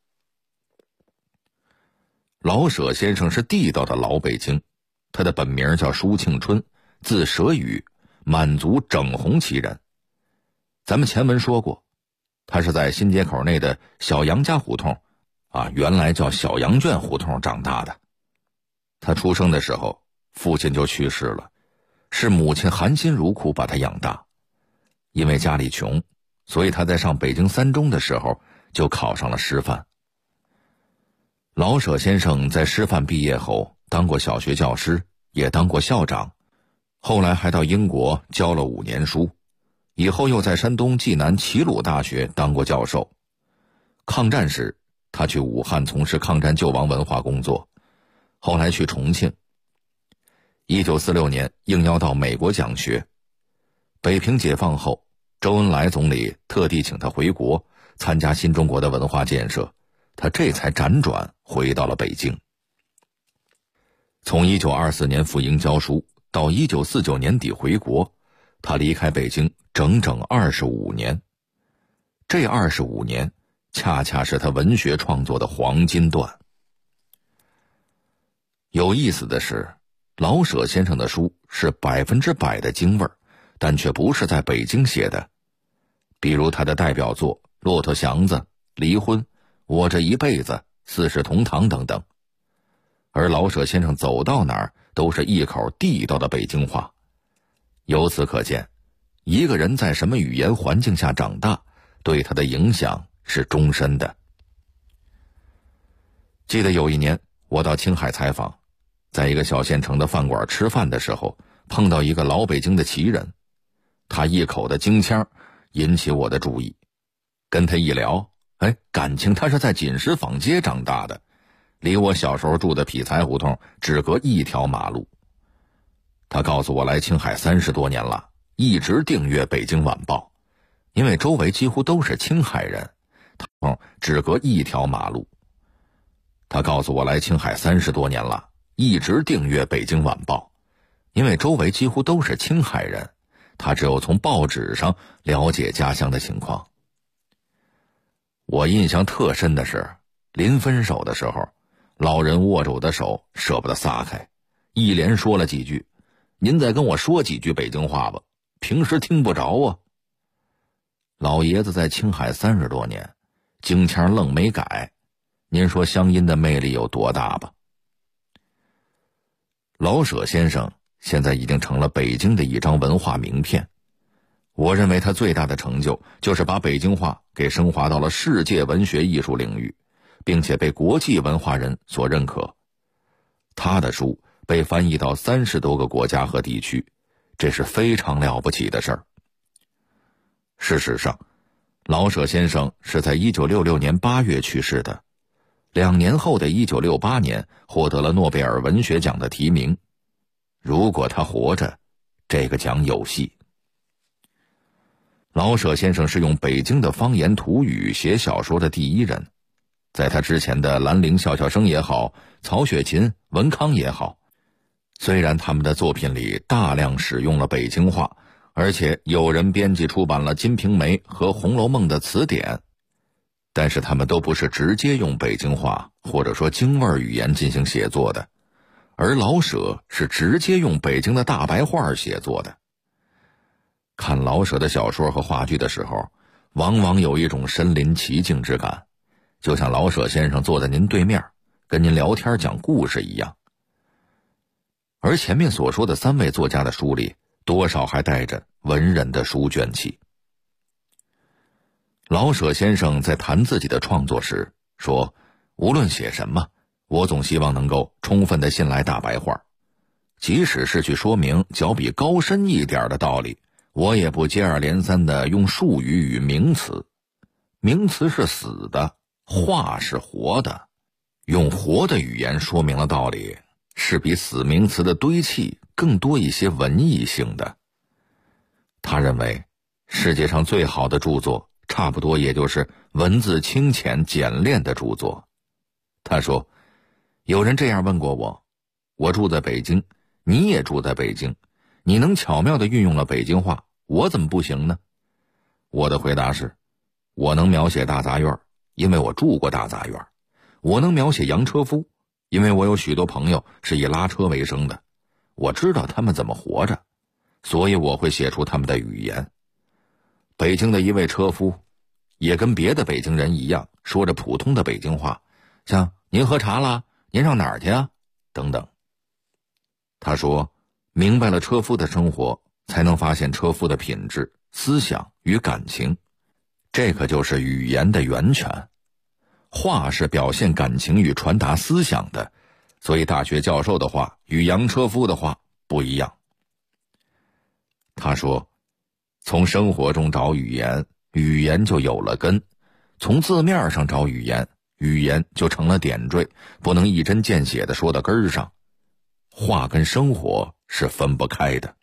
老舍先生是地道的老北京，他的本名叫舒庆春，字舍宇，满族整红旗人。咱们前文说过，他是在新街口内的小杨家胡同原来叫小羊圈胡同长大的。他出生的时候，父亲就去世了，是母亲含辛茹苦把他养大。因为家里穷，所以他在上北京三中的时候就考上了师范。老舍先生在师范毕业后当过小学教师，也当过校长，后来还到英国教了5年书，以后又在山东济南齐鲁大学当过教授。抗战时他去武汉从事抗战救亡文化工作，后来去重庆。1946年应邀到美国讲学。北平解放后，周恩来总理特地请他回国参加新中国的文化建设，他这才辗转回到了北京。从1924年赴英教书到1949年底回国，他离开北京整整25年。这25年恰恰是他文学创作的黄金段。有意思的是，老舍先生的书是100%的京味儿，但却不是在北京写的。比如他的代表作《骆驼祥子》《离婚》《我这一辈子》《四世同堂》等等。而老舍先生走到哪儿都是一口地道的北京话。由此可见，一个人在什么语言环境下长大，对他的影响是终身的。记得有一年我到青海采访，在一个小县城的饭馆吃饭的时候，碰到一个老北京的旗人，他一口的京腔引起我的注意。跟他一聊，感情他是在锦石坊街长大的，离我小时候住的匹才胡同只隔一条马路。他告诉我来青海30多年了，一直订阅《北京晚报》，因为周围几乎都是青海人，只隔一条马路。他告诉我来青海30多年了，一直订阅《北京晚报》，因为周围几乎都是青海人，他只有从报纸上了解家乡的情况。 我印象特深的是，临分手的时候，老人握着我的手，舍不得撒开，一连说了几句：“您再跟我说几句北京话吧，平时听不着啊。”老爷子在青海30多年，京腔愣没改，您说乡音的魅力有多大吧？老舍先生现在已经成了北京的一张文化名片。我认为他最大的成就就是把北京话给升华到了世界文学艺术领域，并且被国际文化人所认可。他的书被翻译到30多个国家和地区，这是非常了不起的事儿。事实上，老舍先生是在1966年8月去世的，2年后的1968年获得了诺贝尔文学奖的提名。如果他活着，这个奖有戏。老舍先生是用北京的方言土语写小说的第一人，在他之前的兰陵笑笑生也好，曹雪芹、文康也好，虽然他们的作品里大量使用了北京话，而且有人编辑出版了《金瓶梅》和《红楼梦》的词典，但是他们都不是直接用北京话或者说京味语言进行写作的，而老舍是直接用北京的大白话写作的。看老舍的小说和话剧的时候，往往有一种身临其境之感，就像老舍先生坐在您对面，跟您聊天讲故事一样。而前面所说的3位作家的书里，多少还带着文人的书卷气。老舍先生在谈自己的创作时说，无论写什么，我总希望能够充分地信赖大白话，即使是去说明较比高深一点的道理，我也不接二连三地用术语与名词。名词是死的，话是活的，用活的语言说明了道理，是比死名词的堆砌更多一些文艺性的。他认为，世界上最好的著作，差不多也就是文字清浅简练的著作。他说，有人这样问过我，我住在北京，你也住在北京，你能巧妙地运用了北京话，我怎么不行呢？我的回答是，我能描写大杂院，因为我住过大杂院；我能描写洋车夫，因为我有许多朋友是以拉车为生的，我知道他们怎么活着，所以我会写出他们的语言。北京的一位车夫也跟别的北京人一样，说着普通的北京话，像您喝茶啦，您上哪儿去啊等等。他说，明白了车夫的生活，才能发现车夫的品质、思想与感情，这可就是语言的源泉。话是表现感情与传达思想的，所以大学教授的话与洋车夫的话不一样。他说，从生活中找语言，语言就有了根；从字面上找语言，语言就成了点缀，不能一针见血地说到根儿上。话跟生活是分不开的。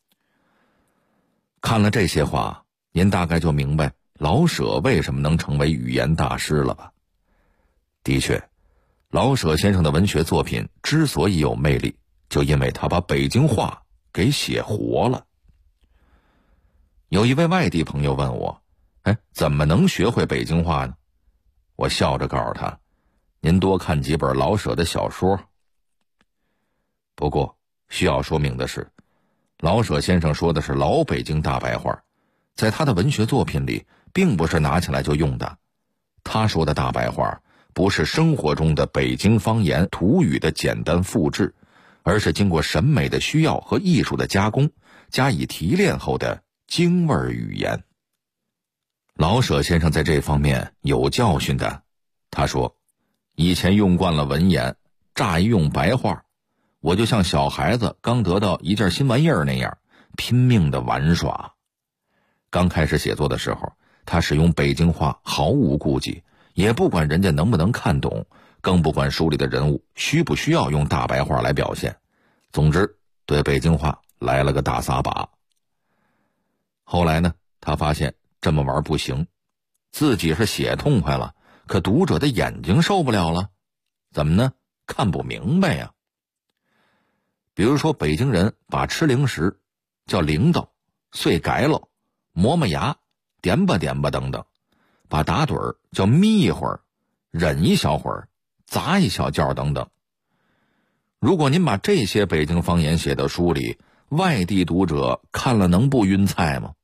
看了这些话，您大概就明白老舍为什么能成为语言大师了吧？的确，老舍先生的文学作品之所以有魅力，就因为他把北京话给写活了。有一位外地朋友问我，怎么能学会北京话呢？我笑着告诉他，您多看几本老舍的小说。不过需要说明的是，老舍先生说的是老北京大白话，在他的文学作品里并不是拿起来就用的。他说的大白话不是生活中的北京方言土语的简单复制，而是经过审美的需要和艺术的加工，加以提炼后的京味语言。老舍先生在这方面有教训的。他说，以前用惯了文言，乍一用白话，我就像小孩子刚得到一件新玩意儿那样，拼命的玩耍。刚开始写作的时候，他使用北京话毫无顾忌，也不管人家能不能看懂，更不管书里的人物需不需要用大白话来表现。总之，对北京话来了个大撒把。后来呢，他发现这么玩不行，自己是写痛快了，可读者的眼睛受不了了。怎么呢？看不明白呀。比如说，北京人把吃零食叫铃铛、碎改了、磨磨牙、点吧点吧等等， 把打盹儿叫眯一会儿，忍一小会儿，砸一小觉等等。如果您把这些北京方言写到书里，外地读者看了能不晕菜吗？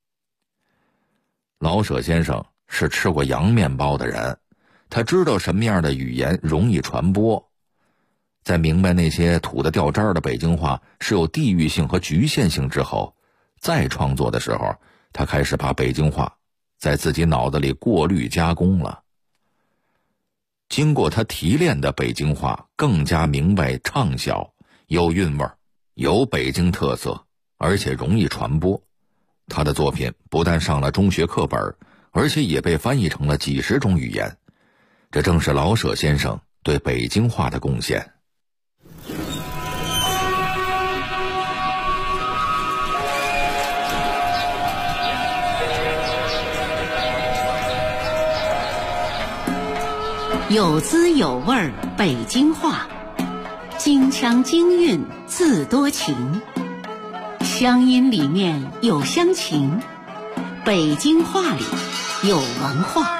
老舍先生是吃过洋面包的人，他知道什么样的语言容易传播。在明白那些土的掉渣的北京话是有地域性和局限性之后，再创作的时候，他开始把北京话在自己脑子里过滤加工了。经过他提炼的北京话更加明白畅销，有韵味，有北京特色，而且容易传播。他的作品不但上了中学课本，而且也被翻译成了几十种语言。这正是老舍先生对北京话的贡献。 有滋有味儿北京话，京腔京韵字多情，乡音里面有乡情，北京话里有文化。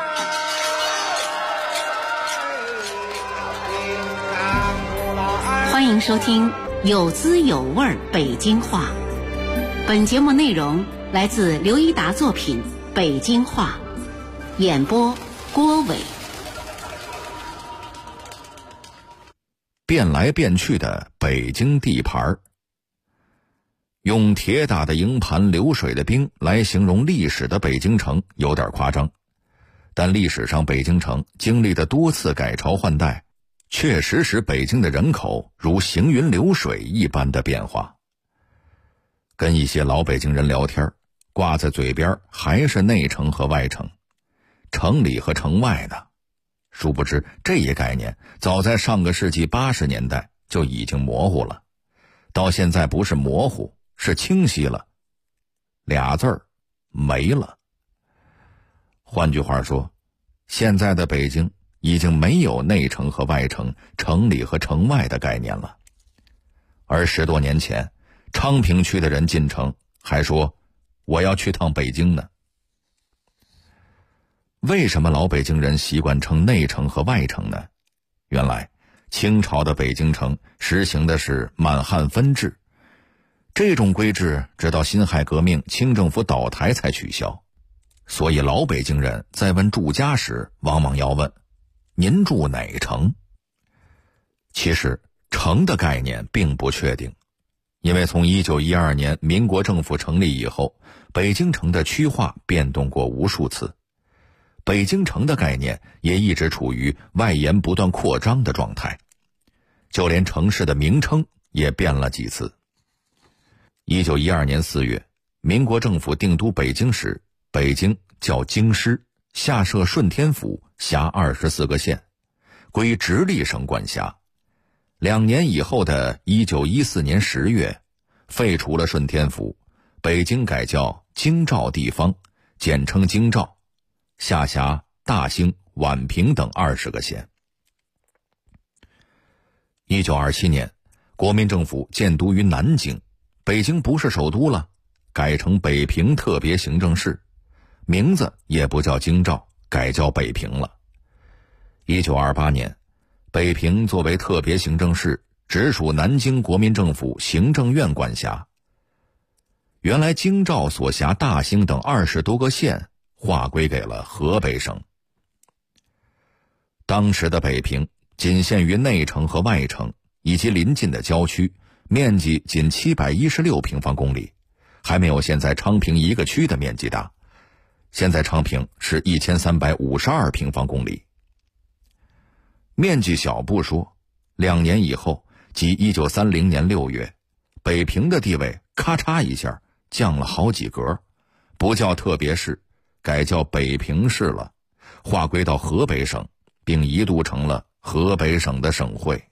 欢迎收听有滋有味儿北京话。本节目内容来自刘一达作品《北京话》，演播郭伟。 变来变去的北京地盘，用铁打的营盘流水的兵来形容历史的北京城有点夸张，但历史上北京城经历的多次改朝换代，确实使北京的人口如行云流水一般的变化。跟一些老北京人聊天，挂在嘴边还是内城和外城，城里和城外呢。殊不知这一概念早在上个世纪80年代就已经模糊了，到现在不是模糊，是清晰了，俩字儿没了。换句话说，现在的北京已经没有内城和外城，城里和城外的概念了。而10多年前，昌平区的人进城还说我要去趟北京呢。为什么老北京人习惯称内城和外城呢？原来清朝的北京城实行的是满汉分治，这种规制直到辛亥革命清政府倒台才取消。所以老北京人在问住家时往往要问您住哪城。其实城的概念并不确定，因为从1912年民国政府成立以后，北京城的区划变动过无数次，北京城的概念也一直处于外延不断扩张的状态，就连城市的名称也变了几次。1912年4月，民国政府定都北京时，北京叫京师，下设顺天府，辖24个县，归直隶省管辖。2年以后的1914年10月，废除了顺天府，北京改叫京兆地方，简称京兆，下辖大兴、宛平等20个县。1927年，国民政府建都于南京，北京不是首都了，改成北平特别行政市，名字也不叫京兆，改叫北平了。1928年，北平作为特别行政市，直属南京国民政府行政院管辖。原来京兆所辖大兴等20多个县划归给了河北省。当时的北平仅限于内城和外城以及邻近的郊区，面积仅716平方公里，还没有现在昌平一个区的面积大。现在昌平是1352平方公里。面积小不说，2年以后，即1930年6月，北平的地位咔嚓一下降了好几格，不叫特别市，改叫北平市了，划归到河北省，并一度成了河北省的省会。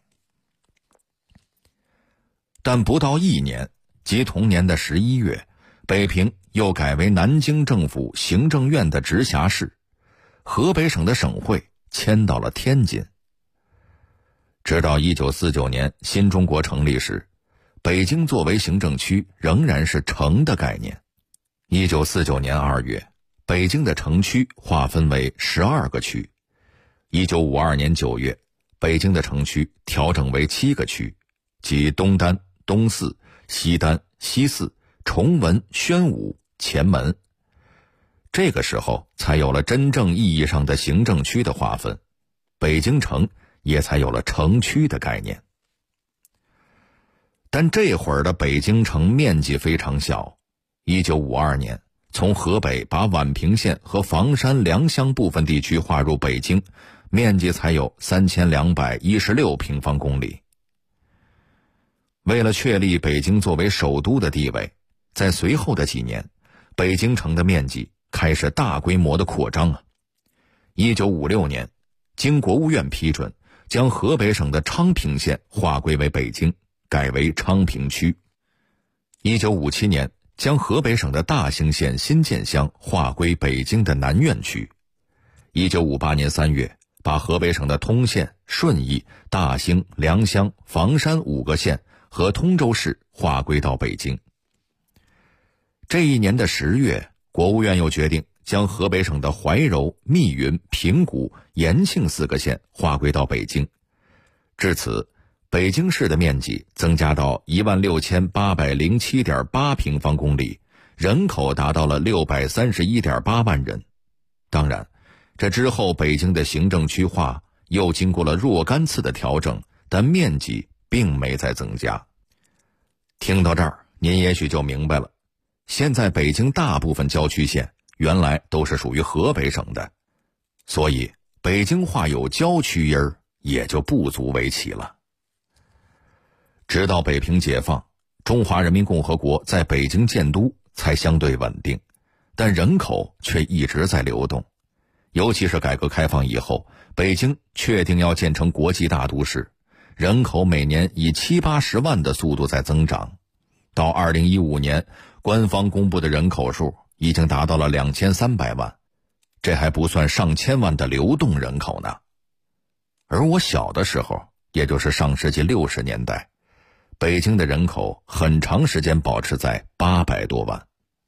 但不到1年，即同年的11月，北平又改为南京政府行政院的直辖市，河北省的省会迁到了天津。直到1949年新中国成立时，北京作为行政区仍然是城的概念。1949年2月， 北京的城区划分为12个区。1952年9月，北京的城区调整为7个区，即东单、东四、西单、西四、崇文、宣武、前门。这个时候才有了真正意义上的行政区的划分，北京城也才有了城区的概念。但这会儿的北京城面积非常小。1952年，从河北把宛平县和房山、良乡部分地区划入北京，面积才有3216平方公里。为了确立北京作为首都的地位，在随后的几年，北京城的面积开始大规模的扩张啊。1956年，经国务院批准，将河北省的昌平县划归为北京，改为昌平区。1957年，将河北省的大兴县新建乡划归北京的南苑区。1958年3月，把河北省的通县、顺义、大兴、良乡、房山5个县和通州市划归到北京。这一年的10月，国务院又决定将河北省的怀柔、密云、平谷、延庆4个县划归到北京。至此，北京市的面积增加到16807.8平方公里，人口达到了631.8万人。当然，这之后北京的行政区划又经过了若干次的调整，但面积并没再增加。听到这儿，您也许就明白了，现在北京大部分郊区县原来都是属于河北省的，所以北京话有郊区音儿也就不足为奇了。直到北平解放，中华人民共和国在北京建都才相对稳定，但人口却一直在流动。尤其是改革开放以后，北京确定要建成国际大都市，人口每年以70-80万的速度在增长。到2015年，官方公布的人口数已经达到了2300万，这还不算上千万的流动人口呢。而我小的时候，也就是上世纪60年代，北京的人口很长时间保持在800多万。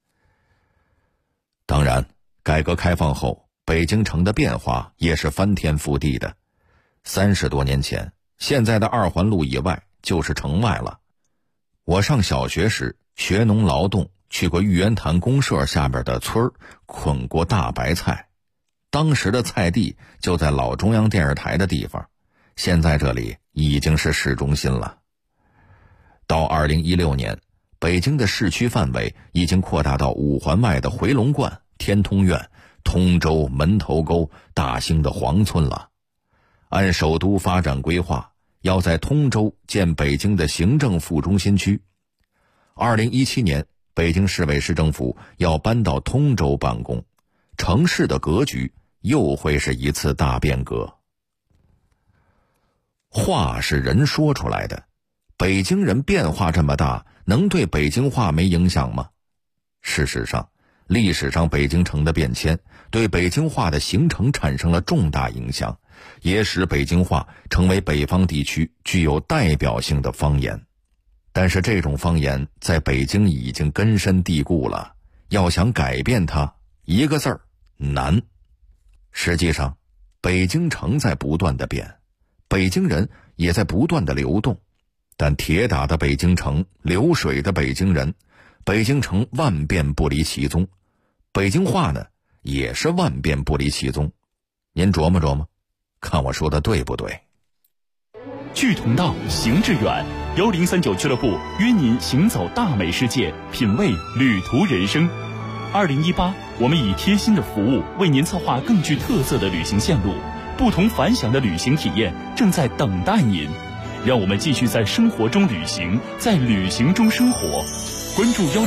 当然，改革开放后，北京城的变化也是翻天覆地的。30多年前，现在的2环路以外就是城外了。我上小学时学农劳动，去过玉渊潭公社下边的村儿，捆过大白菜。当时的菜地就在老中央电视台的地方，现在这里已经是市中心了。到2016年，北京的市区范围已经扩大到5环外的回龙观、天通苑、通州、门头沟、大兴的黄村了。按首都发展规划，要在通州建北京的行政副中心区。2017年，北京市委市政府要搬到通州办公，城市的格局又会是一次大变革。话是人说出来的，北京人变化这么大，能对北京话没影响吗？事实上，历史上北京城的变迁对北京话的形成产生了重大影响，也使北京话成为北方地区具有代表性的方言。但是这种方言在北京已经根深蒂固了，要想改变它，一个字儿，难。实际上，北京城在不断的变，北京人也在不断的流动，但铁打的北京城，流水的北京人，北京城万变不离其宗，北京话呢，也是万变不离其宗。您琢磨琢磨，看我说的对不对？ 聚同道，行致远，1039俱乐部约您行走大美世界，品味旅途人生。2018，我们以贴心的服务为您策划更具特色的旅行线路，不同凡响的旅行体验正在等待您。让我们继续在生活中旅行，在旅行中生活。关注